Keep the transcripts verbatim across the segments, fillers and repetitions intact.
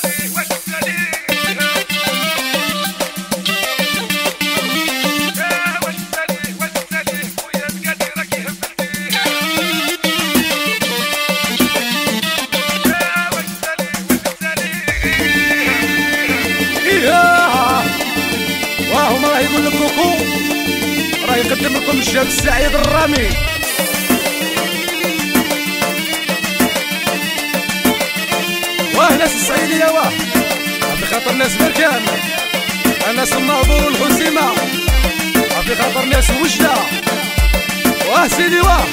يقول لك كوكو راه يقدم لكم الشاب السعيد الرامي. واه ناس الصعيدية واه بخاطر ناس بركان، ناس الناظور والحسيمة، بخاطر ناس وجدة. واه سيدي واه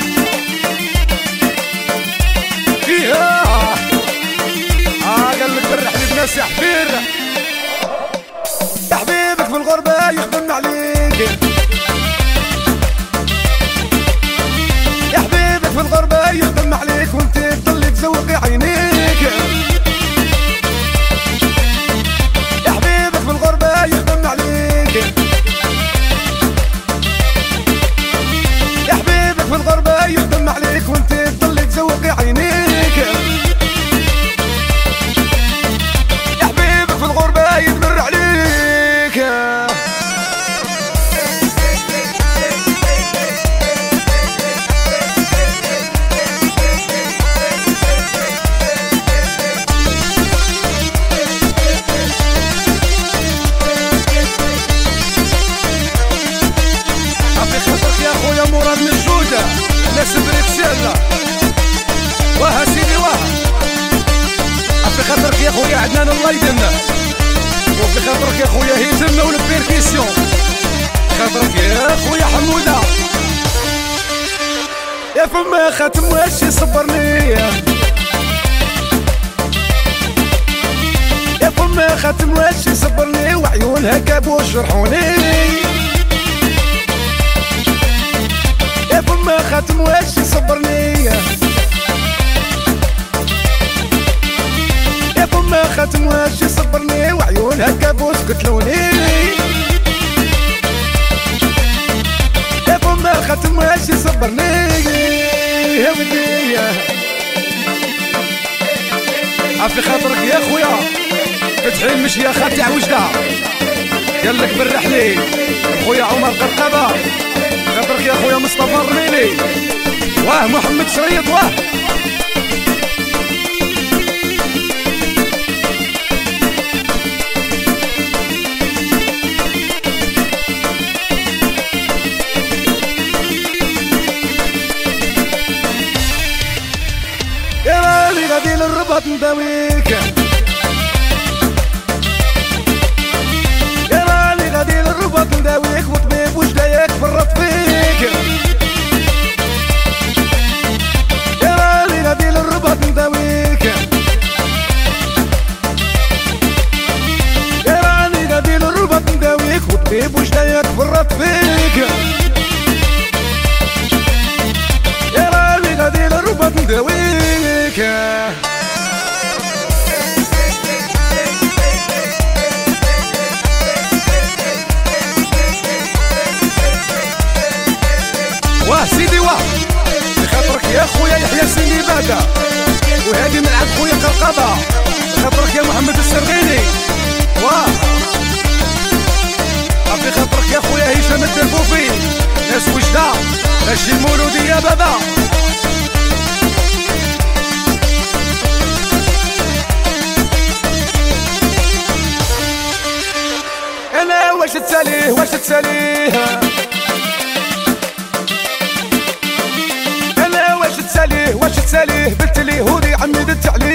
فيها اه قال لك بالرحلة بناس يا حبير، يا حبيبك في الغربة يخدم عليك، يا حبيبك في الغربة يخدم عليك وانت تضلي تزوقي عينيك، يا حبيبك في الغربة يخدم عليك، يا حبيبك في الغربة يخدم عليك وانت تضلي تزوقي عينيك، يا حبيبك في الغربة يدمر عليك. مراد من الجودة ناس بريكسيلا واه سيدي واه في خاطرك يا خويا عدنان الله يدنا، وفي خاطرك يا خويا هيتم والبيركيسيون، خاطرك يا خويا حمودة يا فما خاتم واش يصبرني، يا فما خاتم واش يصبرني وعيونها كابوش جرحوني، يا فما خاتم واش يصبرني، يا فما خاتم واش يصبرني وعيونها كابوس قتلوني، يا فما خاتم واش يصبرني يا ودي. عافي خاطرك يا خويا فتحي المشية خاتي عوجدة قال لك بالرحلي خويا عمر قرقبة، خاطرك يا خويا مصطفى الرميلي واه محمد شريط واه يا رالي غادي للرباط نداويك، يا رالي غادي للرباط نداويك وطبيب وجدايك فرط فيك، يا رالي غادي للرباط نداويك، يا رالي غادي للرباط نداويك وطبيب وجدايك فرط فيك، يا رالي غادي للرباط نداويك. واه سيدي واه بخاطرك يا خويا يحيى سيدي بادا وهادي من عند خويا قرقبة، بخاطرك يا محمد السرغيني واه بخاطرك يا خويا هشام الدربوفي ناس وجدة ماشي المولودي يا بابا. انا واش تساليه واش تساليه انا واش تساليه واش تساليه بنت لي هوري عمي دت عليه